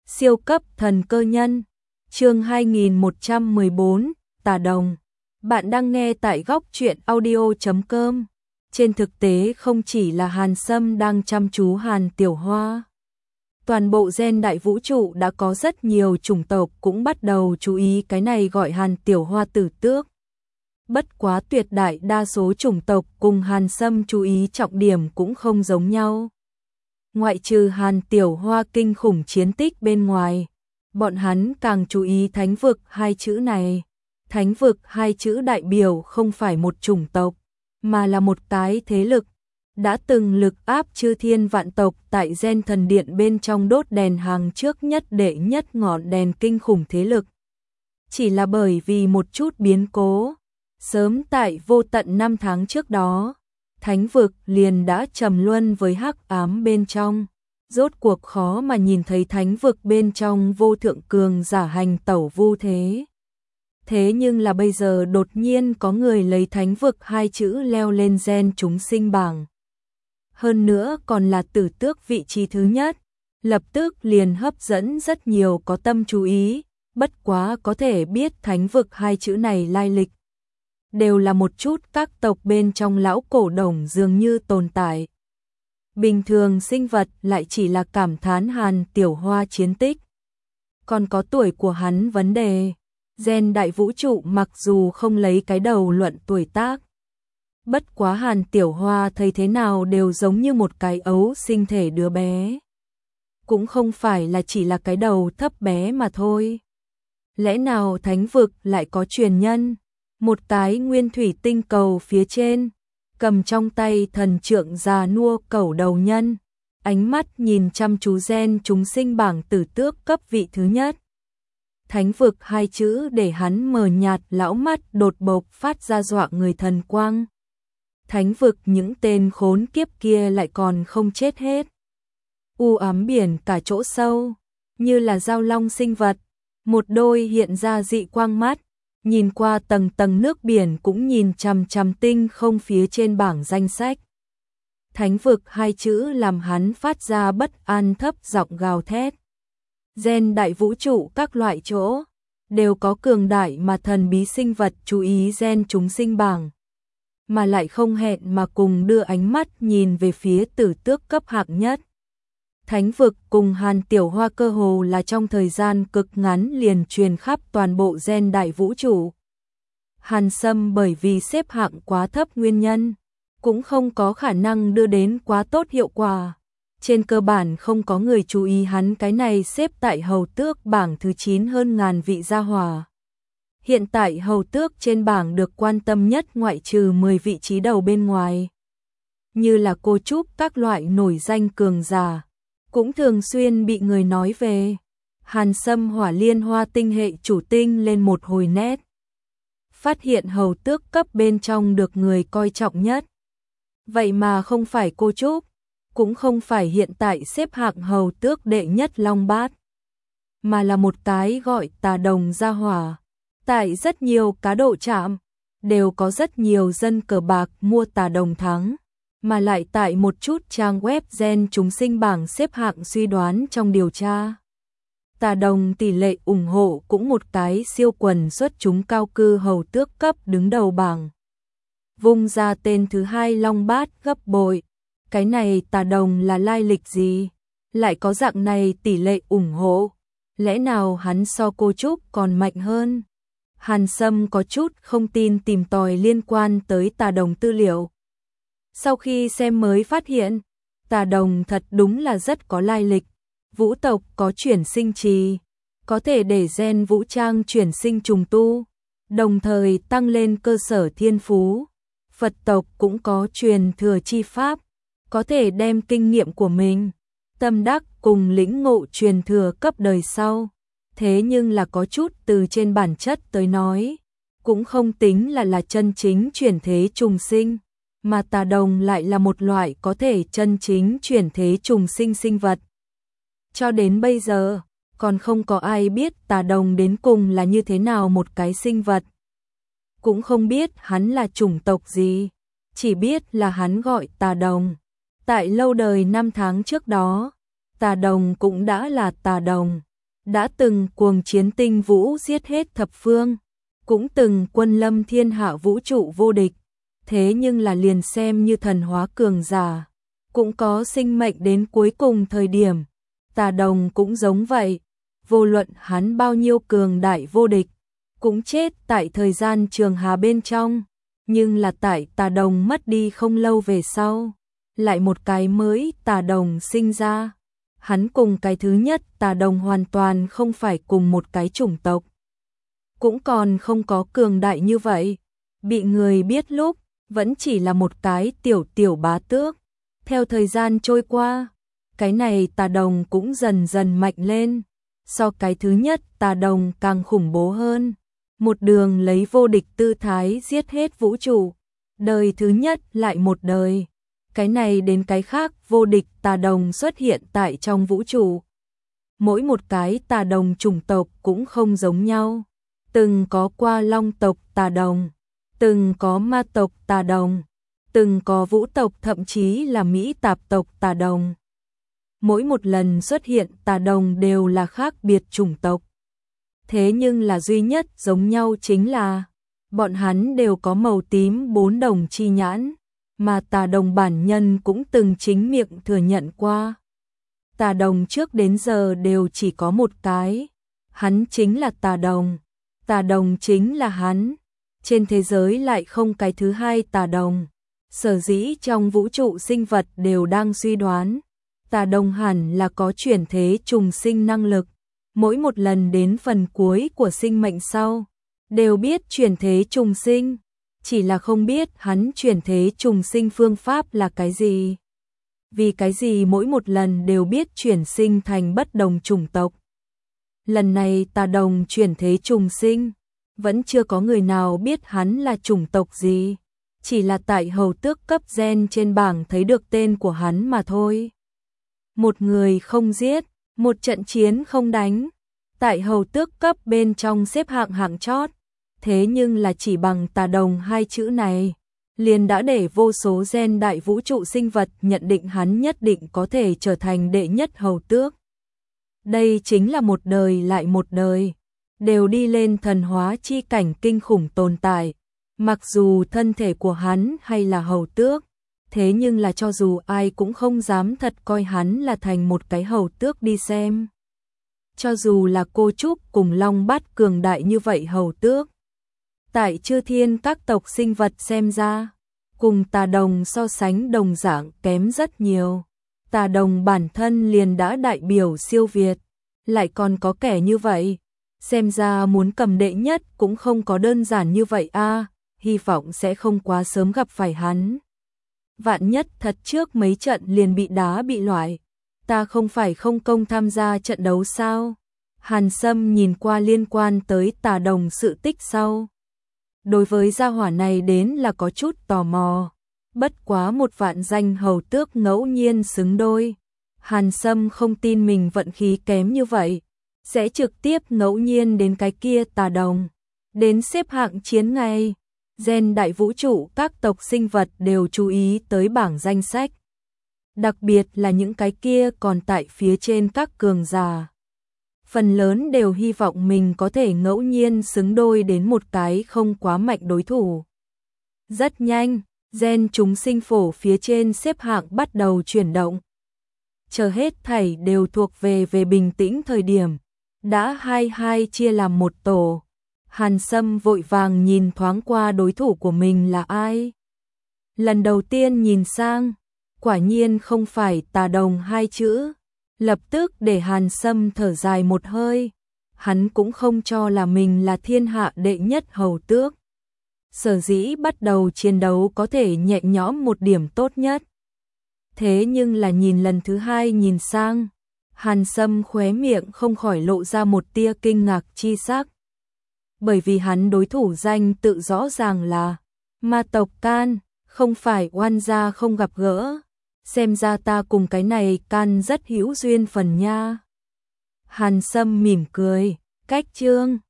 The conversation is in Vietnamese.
Siêu cấp thần cơ nhân, chương 2114, Tà Đồng. Bạn đang nghe tại góc truyện audio.com. Trên thực tế không chỉ là Hàn Sâm đang chăm chú Hàn Tiểu Hoa. Toàn bộ gen đại vũ trụ đã có rất nhiều chủng tộc cũng bắt đầu chú ý cái này gọi Hàn Tiểu Hoa tử tước. Bất quá tuyệt đại đa số chủng tộc cùng Hàn Sâm chú ý trọng điểm cũng không giống nhau. Ngoại trừ Hàn Tiểu Hoa kinh khủng chiến tích bên ngoài, bọn hắn càng chú ý thánh vực hai chữ này. Thánh vực hai chữ đại biểu không phải một chủng tộc, mà là một cái thế lực, đã từng lực áp chư thiên vạn tộc tại gen thần điện bên trong đốt đèn hàng trước nhất đệ nhất ngọn đèn kinh khủng thế lực. Chỉ là bởi vì một chút biến cố, sớm tại vô tận 5 tháng trước đó, thánh vực liền đã trầm luân với hắc ám bên trong, rốt cuộc khó mà nhìn thấy thánh vực bên trong vô thượng cường giả hành tẩu vu thế. Thế nhưng là bây giờ đột nhiên có người lấy thánh vực hai chữ leo lên gen chúng sinh bảng. Hơn nữa còn là tử tước vị trí thứ nhất, lập tức liền hấp dẫn rất nhiều có tâm chú ý, bất quá có thể biết thánh vực hai chữ này lai lịch. Đều là một chút các tộc bên trong lão cổ đồng dường như tồn tại. Bình thường sinh vật lại chỉ là cảm thán Hàn Tiểu Hoa chiến tích. Còn có tuổi của hắn vấn đề. Gen đại vũ trụ mặc dù không lấy cái đầu luận tuổi tác. Bất quá Hàn Tiểu Hoa thấy thế nào đều giống như một cái ấu sinh thể đứa bé. Cũng không phải là chỉ là cái đầu thấp bé mà thôi. Lẽ nào thánh vực lại có truyền nhân? Một cái nguyên thủy tinh cầu phía trên, cầm trong tay thần trượng già nua cẩu đầu nhân, ánh mắt nhìn chăm chú gen chúng sinh bảng tử tước cấp vị thứ nhất. Thánh vực hai chữ để hắn mờ nhạt lão mắt đột bộc phát ra dọa người thần quang. Thánh vực những tên khốn kiếp kia lại còn không chết hết. U ám biển cả chỗ sâu, như là dao long sinh vật, một đôi hiện ra dị quang mắt. Nhìn qua tầng tầng nước biển cũng nhìn chằm chằm tinh không phía trên bảng danh sách. Thánh vực hai chữ làm hắn phát ra bất an thấp giọng gào thét. Gen đại vũ trụ các loại chỗ đều có cường đại mà thần bí sinh vật chú ý gen chúng sinh bảng, mà lại không hẹn mà cùng đưa ánh mắt nhìn về phía tử tước cấp hạng nhất. Thánh vực cùng Hàn Tiểu Hoa cơ hồ là trong thời gian cực ngắn liền truyền khắp toàn bộ gen đại vũ trụ. Hàn Sâm bởi vì xếp hạng quá thấp nguyên nhân, cũng không có khả năng đưa đến quá tốt hiệu quả. Trên cơ bản không có người chú ý hắn cái này xếp tại hầu tước bảng thứ 9 hơn ngàn vị gia hỏa. Hiện tại hầu tước trên bảng được quan tâm nhất ngoại trừ 10 vị trí đầu bên ngoài. Như là cô Trúc các loại nổi danh cường giả. Cũng thường xuyên bị người nói về. Hàn Sâm hỏa liên hoa tinh hệ chủ tinh lên một hồi nét. Phát hiện hầu tước cấp bên trong được người coi trọng nhất. Vậy mà không phải cô Trúc, cũng không phải hiện tại xếp hạng hầu tước đệ nhất Long Bát, mà là một cái gọi Tà Đồng gia hỏa. Tại rất nhiều cá độ trạm, đều có rất nhiều dân cờ bạc mua Tà Đồng thắng. Mà lại tại một chút trang web gen chúng sinh bảng xếp hạng suy đoán trong điều tra. Tà Đồng tỷ lệ ủng hộ cũng một cái siêu quần xuất chúng cao cư hầu tước cấp đứng đầu bảng. Vung ra tên thứ hai Long Bát gấp bội. Cái này Tà Đồng là lai lịch gì? Lại có dạng này tỷ lệ ủng hộ. Lẽ nào hắn so cô Trúc còn mạnh hơn? Hàn Sâm có chút không tin tìm tòi liên quan tới Tà Đồng tư liệu. Sau khi xem mới phát hiện, Tà Đồng thật đúng là rất có lai lịch. Vũ tộc có chuyển sinh trì, có thể để gen vũ trang chuyển sinh trùng tu, đồng thời tăng lên cơ sở thiên phú. Phật tộc cũng có truyền thừa chi pháp, có thể đem kinh nghiệm của mình, tâm đắc cùng lĩnh ngộ truyền thừa cấp đời sau. Thế nhưng là có chút từ trên bản chất tới nói, cũng không tính là chân chính chuyển thế trùng sinh. Mà Tà Đồng lại là một loại có thể chân chính chuyển thế trùng sinh sinh vật. Cho đến bây giờ, còn không có ai biết Tà Đồng đến cùng là như thế nào một cái sinh vật. Cũng không biết hắn là chủng tộc gì, chỉ biết là hắn gọi Tà Đồng. Tại lâu đời 5 tháng trước đó, Tà Đồng cũng đã là Tà Đồng, đã từng cuồng chiến tinh vũ giết hết thập phương, cũng từng quân lâm thiên hạ vũ trụ vô địch, thế nhưng là liền xem như thần hóa cường giả, cũng có sinh mệnh đến cuối cùng thời điểm. Tà Đồng cũng giống vậy, vô luận hắn bao nhiêu cường đại vô địch, cũng chết tại thời gian trường hà bên trong, nhưng là tại Tà Đồng mất đi không lâu về sau, lại một cái mới Tà Đồng sinh ra. Hắn cùng cái thứ nhất Tà Đồng hoàn toàn không phải cùng một cái chủng tộc, cũng còn không có cường đại như vậy, bị người biết lúc vẫn chỉ là một cái tiểu bá tước. Theo thời gian trôi qua, cái này Tà Đồng cũng dần dần mạnh lên, so cái thứ nhất Tà Đồng càng khủng bố hơn, một đường lấy vô địch tư thái giết hết vũ trụ, đời thứ nhất lại một đời, cái này đến cái khác vô địch Tà Đồng xuất hiện tại trong vũ trụ. Mỗi một cái Tà Đồng chủng tộc cũng không giống nhau, từng có qua Long tộc Tà Đồng, từng có Ma tộc Tà Đồng, từng có Vũ tộc, thậm chí là Mỹ Tạp tộc Tà Đồng. Mỗi một lần xuất hiện Tà Đồng đều là khác biệt chủng tộc. Thế nhưng là duy nhất giống nhau chính là bọn hắn đều có màu tím 4 đồng chi nhãn, mà Tà Đồng bản nhân cũng từng chính miệng thừa nhận qua. Tà Đồng trước đến giờ đều chỉ có một cái, hắn chính là Tà Đồng, Tà Đồng chính là hắn, trên thế giới lại không cái thứ hai Tà Đồng. Sở dĩ trong vũ trụ sinh vật đều đang suy đoán, Tà Đồng hẳn là có chuyển thế trùng sinh năng lực, mỗi một lần đến phần cuối của sinh mệnh sau, đều biết chuyển thế trùng sinh, chỉ là không biết hắn chuyển thế trùng sinh phương pháp là cái gì. Vì cái gì mỗi một lần đều biết chuyển sinh thành bất đồng chủng tộc. Lần này Tà Đồng chuyển thế trùng sinh, vẫn chưa có người nào biết hắn là chủng tộc gì. Chỉ là tại hầu tước cấp gen trên bảng thấy được tên của hắn mà thôi. Một người không giết, một trận chiến không đánh, tại hầu tước cấp bên trong xếp hạng hạng chót, thế nhưng là chỉ bằng Tà Đồng hai chữ này, liền đã để vô số gen đại vũ trụ sinh vật nhận định hắn nhất định có thể trở thành đệ nhất hầu tước. Đây chính là một đời lại một đời, đều đi lên thần hóa chi cảnh kinh khủng tồn tại. Mặc dù thân thể của hắn hay là hầu tước, thế nhưng là cho dù ai cũng không dám thật coi hắn là thành một cái hầu tước đi xem. Cho dù là cô Trúc cùng Long Bát cường đại như vậy hầu tước, tại chư thiên các tộc sinh vật xem ra, cùng Tà Đồng so sánh đồng dạng kém rất nhiều. Tà Đồng bản thân liền đã đại biểu siêu việt, lại còn có kẻ như vậy, xem ra muốn cầm đệ nhất cũng không có đơn giản như vậy a. Hy vọng sẽ không quá sớm gặp phải hắn. Vạn nhất thật trước mấy trận liền bị đá bị loại, ta không phải không công tham gia trận đấu sao? Hàn Sâm nhìn qua liên quan tới Tà Đồng sự tích sau. Đối với gia hỏa này đến là có chút tò mò, bất quá một vạn danh hầu tước ngẫu nhiên xứng đôi. Hàn Sâm không tin mình vận khí kém như vậy, sẽ trực tiếp ngẫu nhiên đến cái kia Tà Đồng, đến xếp hạng chiến ngay. Gen đại vũ trụ các tộc sinh vật đều chú ý tới bảng danh sách. Đặc biệt là những cái kia còn tại phía trên các cường giả. Phần lớn đều hy vọng mình có thể ngẫu nhiên xứng đôi đến một cái không quá mạnh đối thủ. Rất nhanh, gen chúng sinh phổ phía trên xếp hạng bắt đầu chuyển động. Chờ hết thảy đều thuộc về bình tĩnh thời điểm. Đã 22 chia làm một tổ. Hàn Sâm vội vàng nhìn thoáng qua đối thủ của mình là ai. Lần đầu tiên nhìn sang, quả nhiên không phải Tà Đồng hai chữ, lập tức để Hàn Sâm thở dài một hơi. Hắn cũng không cho là mình là thiên hạ đệ nhất hầu tước. Sở dĩ bắt đầu chiến đấu có thể nhẹ nhõm một điểm tốt nhất. Thế nhưng là nhìn lần thứ hai nhìn sang, Hàn Sâm khóe miệng không khỏi lộ ra một tia kinh ngạc chi sắc. Bởi vì hắn đối thủ danh tự rõ ràng là Ma tộc Can, không phải oan gia không gặp gỡ. Xem ra ta cùng cái này Can rất hữu duyên phần nha. Hàn Sâm mỉm cười, cách chương